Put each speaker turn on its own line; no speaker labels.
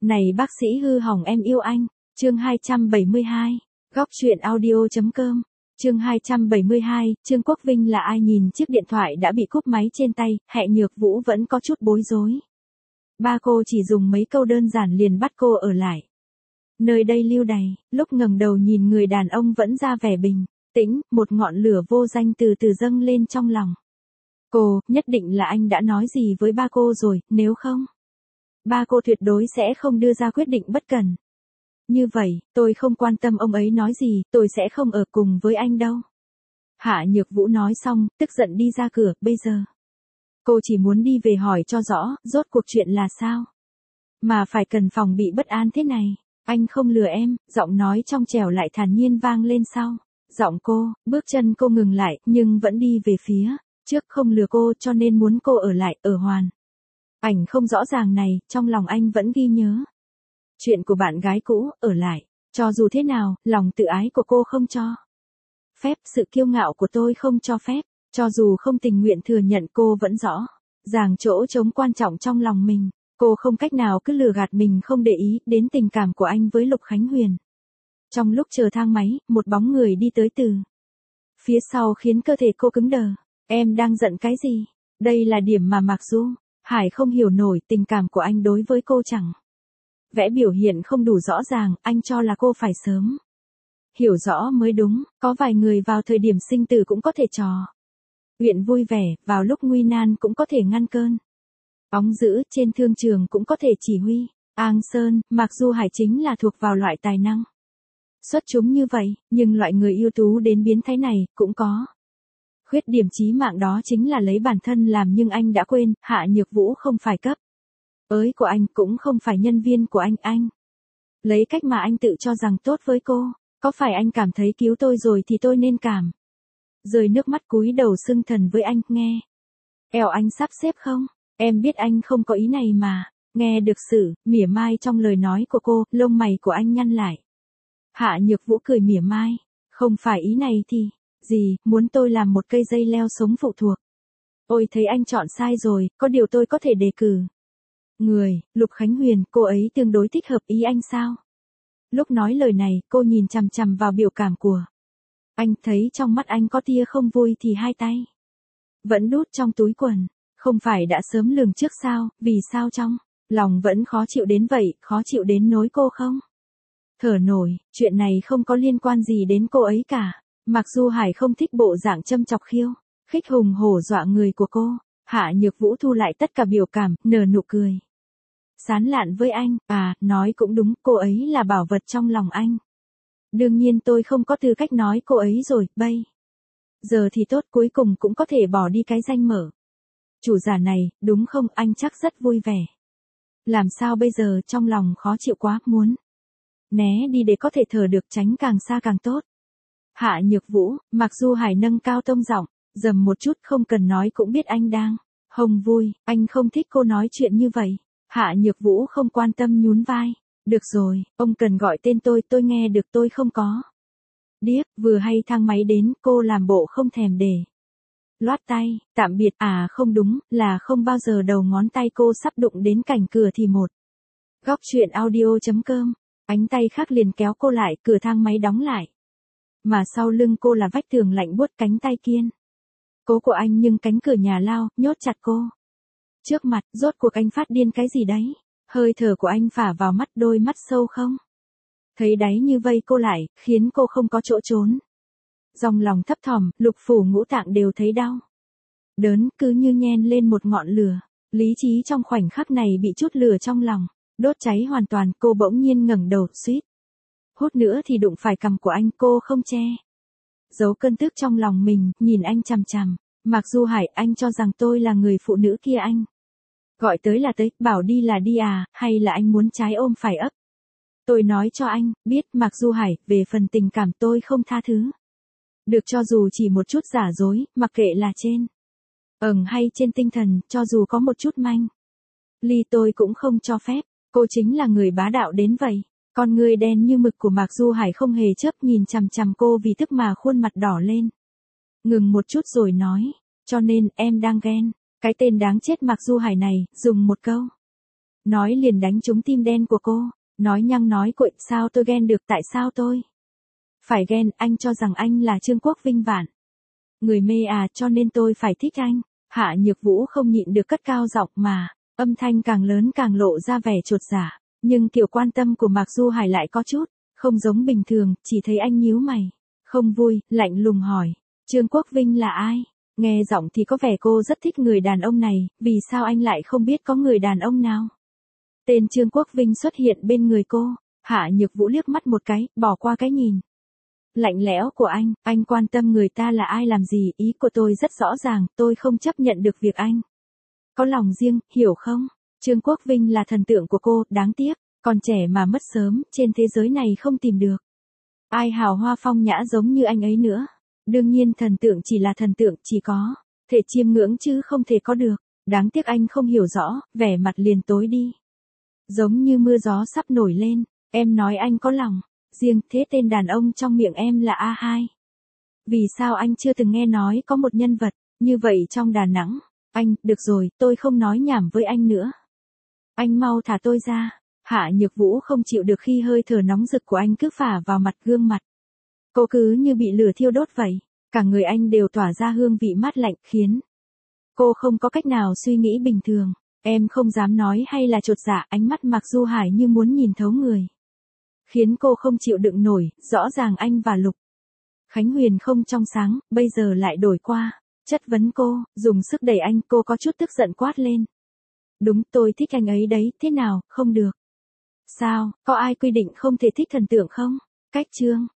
Này bác sĩ hư hỏng em yêu anh. Chương 272. Góc truyện audio.com. Chương 272, Trương Quốc Vinh là ai nhìn chiếc điện thoại đã bị cúp máy trên tay, Hẹ Nhược Vũ vẫn có chút bối rối. Ba cô chỉ dùng mấy câu đơn giản liền bắt cô ở lại. Nơi đây lưu đày, lúc ngẩng đầu nhìn người đàn ông vẫn ra vẻ bình tĩnh, một ngọn lửa vô danh từ từ dâng lên trong lòng. Cô, nhất định là anh đã nói gì với ba cô rồi, nếu không, ba cô tuyệt đối sẽ không đưa ra quyết định bất cần. Như vậy, tôi không quan tâm ông ấy nói gì, tôi sẽ không ở cùng với anh đâu. Hạ Nhược Vũ nói xong, tức giận đi ra cửa, bây giờ. Cô chỉ muốn đi về hỏi cho rõ, rốt cuộc chuyện là sao. Mà phải cần phòng bị bất an thế này. Anh không lừa em, giọng nói trong trẻo lại thản nhiên vang lên sau. Giọng cô, bước chân cô ngừng lại, nhưng vẫn đi về phía trước, không lừa cô cho nên muốn cô ở lại, ở hoàn. Ảnh không rõ ràng này, trong lòng anh vẫn ghi nhớ. Chuyện của bạn gái cũ, ở lại. Cho dù thế nào, lòng tự ái của cô không cho phép, sự kiêu ngạo của tôi không cho phép. Cho dù không tình nguyện thừa nhận, cô vẫn rõ ràng chỗ trống quan trọng trong lòng mình. Cô không cách nào cứ lừa gạt mình không để ý đến tình cảm của anh với Lục Khánh Huyền. Trong lúc chờ thang máy, một bóng người đi tới từ phía sau khiến cơ thể cô cứng đờ. Em đang giận cái gì? Đây là điểm mà Mạc Du Hải không hiểu nổi, tình cảm của anh đối với cô chẳng vẽ biểu hiện không đủ rõ ràng, anh cho là cô phải sớm hiểu rõ mới đúng. Có vài người vào thời điểm sinh tử cũng có thể trò chuyện vui vẻ, vào lúc nguy nan cũng có thể ngăn cơn bóng dữ, trên thương trường cũng có thể chỉ huy. Ang Sơn, Mạc Du Hải chính là thuộc vào loại tài năng xuất chúng như vậy, nhưng loại người ưu tú đến biến thái này cũng có khuyết điểm chí mạng, đó chính là lấy bản thân làm. Nhưng anh đã quên, Hạ Nhược Vũ không phải cấp ới của anh, cũng không phải nhân viên của anh lấy cách mà anh tự cho rằng tốt với cô. Có phải anh cảm thấy cứu tôi rồi thì tôi nên cảm rơi nước mắt cúi đầu xưng thần với anh, nghe eo anh sắp xếp không? Em biết anh không có ý này mà. Nghe được sự mỉa mai trong lời nói của cô, lông mày của anh nhăn lại. Hạ Nhược Vũ cười mỉa mai, không phải ý này thì gì, muốn tôi làm một cây dây leo sống phụ thuộc. Ôi, thấy anh chọn sai rồi, có điều tôi có thể đề cử người, Lục Khánh Huyền, cô ấy tương đối thích hợp ý anh sao? Lúc nói lời này, cô nhìn chằm chằm vào biểu cảm của anh, thấy trong mắt anh có tia không vui thì hai tay vẫn đút trong túi quần. Không phải đã sớm lường trước sao, vì sao trong lòng vẫn khó chịu đến vậy, khó chịu đến nỗi cô không thở nổi. Chuyện này không có liên quan gì đến cô ấy cả. Mặc dù Hải không thích bộ dạng châm chọc khiêu khích hùng hổ dọa người của cô. Hạ Nhược Vũ thu lại tất cả biểu cảm, nở nụ cười sán lạn với anh. À, nói cũng đúng, cô ấy là bảo vật trong lòng anh. Đương nhiên tôi không có tư cách nói cô ấy rồi, bây giờ thì tốt, cuối cùng cũng có thể bỏ đi cái danh mở chủ giả này, đúng không? Anh chắc rất vui vẻ. Làm sao bây giờ, trong lòng khó chịu quá, muốn né đi để có thể thở được, tránh càng xa càng tốt. Hạ Nhược Vũ, Mặc Du Hải nâng cao tông giọng, dầm một chút, không cần nói cũng biết anh đang không vui, anh không thích cô nói chuyện như vậy. Hạ Nhược Vũ không quan tâm nhún vai. Được rồi, ông cần gọi tên tôi nghe được, tôi không có điếc. Vừa hay thang máy đến, cô làm bộ không thèm để loát tay, tạm biệt. À không đúng, là không bao giờ đầu ngón tay cô sắp đụng đến cạnh cửa thì một góc truyện audio.com, ánh tay khác liền kéo cô lại, cửa thang máy đóng lại. Mà sau lưng cô là vách tường lạnh buốt, cánh tay kiên cố của anh nhưng cánh cửa nhà lao, nhốt chặt cô. Trước mặt, rốt cuộc anh phát điên cái gì đấy? Hơi thở của anh phả vào mắt, đôi mắt sâu không thấy đáy như vây cô lại, khiến cô không có chỗ trốn. Dòng lòng thấp thỏm, lục phủ ngũ tạng đều thấy đau đớn, cứ như nhen lên một ngọn lửa. Lý trí trong khoảnh khắc này bị chút lửa trong lòng đốt cháy hoàn toàn. Cô bỗng nhiên ngẩng đầu, suýt hút nữa thì đụng phải cằm của anh. Cô không che giấu cơn tức trong lòng mình, nhìn anh chằm chằm. Mặc Du Hải, anh cho rằng tôi là người phụ nữ kia anh gọi tới là tới, bảo đi là đi à, hay là anh muốn trái ôm phải ấp? Tôi nói cho anh biết, Mặc Du Hải, về phần tình cảm tôi không tha thứ được cho dù chỉ một chút giả dối, mặc kệ là trên hay trên tinh thần, cho dù có một chút manh ly tôi cũng không cho phép. Cô chính là người bá đạo đến vậy. Con người đen như mực của Mạc Du Hải không hề chớp, nhìn chằm chằm cô vì tức mà khuôn mặt đỏ lên. Ngừng một chút rồi nói, cho nên em đang ghen cái tên đáng chết Mạc Du Hải này, dùng một câu Nói liền đánh trúng tim đen của cô, nói nhăng nói cuội, sao tôi ghen được, tại sao tôi phải ghen, anh cho rằng anh là Trương Quốc Vinh vạn người mê à, cho nên tôi phải thích anh. Hạ Nhược Vũ không nhịn được cất cao giọng mà, âm thanh càng lớn càng lộ ra vẻ chột dạ, nhưng kiểu quan tâm của Mạc Du Hải lại có chút không giống bình thường, chỉ thấy anh nhíu mày, không vui, lạnh lùng hỏi, Trương Quốc Vinh là ai? Nghe giọng thì có vẻ cô rất thích người đàn ông này, vì sao anh lại không biết có người đàn ông nào? Tên Trương Quốc Vinh xuất hiện bên người cô, Hạ Nhược Vũ liếc mắt một cái, bỏ qua cái nhìn lạnh lẽo của anh quan tâm người ta là ai làm gì, ý của tôi rất rõ ràng, tôi không chấp nhận được việc anh có lòng riêng, hiểu không? Trương Quốc Vinh là thần tượng của cô, đáng tiếc, còn trẻ mà mất sớm, trên thế giới này không tìm được ai hào hoa phong nhã giống như anh ấy nữa. Đương nhiên thần tượng chỉ là thần tượng, chỉ có thể chiêm ngưỡng chứ không thể có được. Đáng tiếc anh không hiểu rõ, vẻ mặt liền tối đi. Giống như mưa gió sắp nổi lên, em nói anh có lòng riêng, thế tên đàn ông trong miệng em là A2. Vì sao anh chưa từng nghe nói có một nhân vật như vậy trong Đà Nẵng? Anh, được rồi, tôi không nói nhảm với anh nữa. Anh mau thả tôi ra. Hạ Nhược Vũ không chịu được khi hơi thở nóng rực của anh cứ phả vào mặt, gương mặt cô cứ như bị lửa thiêu đốt vậy. Cả người anh đều tỏa ra hương vị mát lạnh, khiến cô không có cách nào suy nghĩ bình thường. Em không dám nói hay là chột dạ, ánh mắt Mạc Du Hải như muốn nhìn thấu người, khiến cô không chịu đựng nổi. Rõ ràng anh và Lục Khánh Huyền không trong sáng, bây giờ lại đổi qua chất vấn cô, dùng sức đẩy anh. Cô có chút tức giận quát lên, đúng, tôi thích anh ấy đấy, thế nào, không được sao? Có ai quy định không thể thích thần tượng không? Cách chương